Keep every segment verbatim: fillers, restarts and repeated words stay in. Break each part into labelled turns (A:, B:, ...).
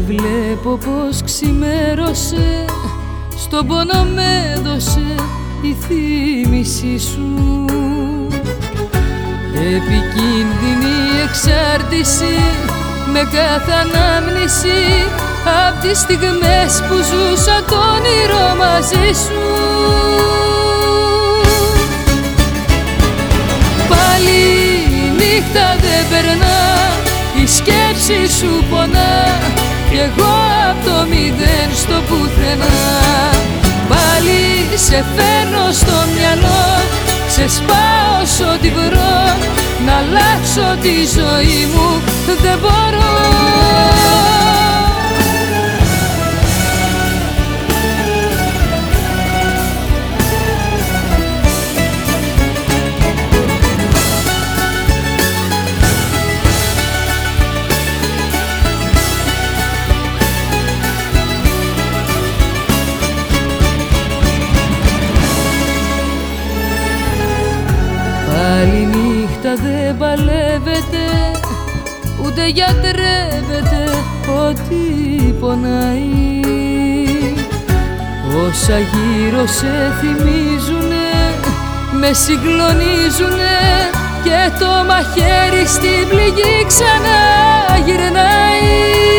A: Πάλι βλέπω πως ξημέρωσε, στον πόνο με έδωσε η θύμηση σου. Επικίνδυνη εξάρτηση με κάθε ανάμνηση απ' τις στιγμές που ζούσα το όνειρο μαζί σου. Πάλι η νύχτα δεν περνά, η σκέψη σου πονά κι εγώ απ' το μηδέν στο πουθενά. Πάλι σε φέρνω στο μυαλό, ξεσπάω σ' ό,τι βρω, να αλλάξω τη ζωή μου δεν μπορώ. Πάλι νύχτα δεν παλεύεται, ούτε γιατρεύεται ό,τι πονάει. Όσα γύρω σε θυμίζουνε, με συγκλονίζουνε και το μαχαίρι στην πληγή ξανά γυρνάει.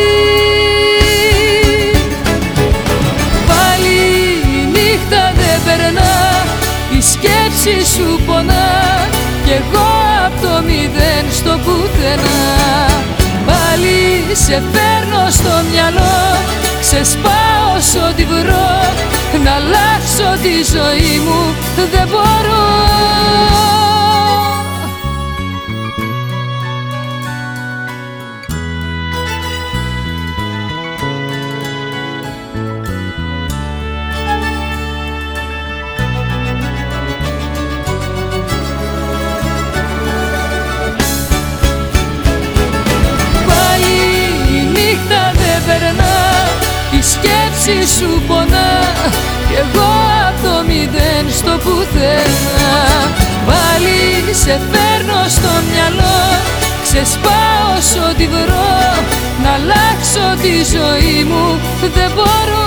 A: Πάλι η νύχτα δεν περνά, η σκέψη σου πονά κι εγώ απ' το μηδέν στο πουθενά. Πάλι σε φέρνω στο μυαλό, ξεσπάω σ' ό,τι βρω, να αλλάξω τη ζωή μου δεν μπορώ. Σκέψη σου πονά κι εγώ απ' το μηδέν στο πουθενά. Πάλι σε φέρνω στο μυαλό, ξεσπάω σ' ό,τι βρω, να αλλάξω τη ζωή μου δεν μπορώ.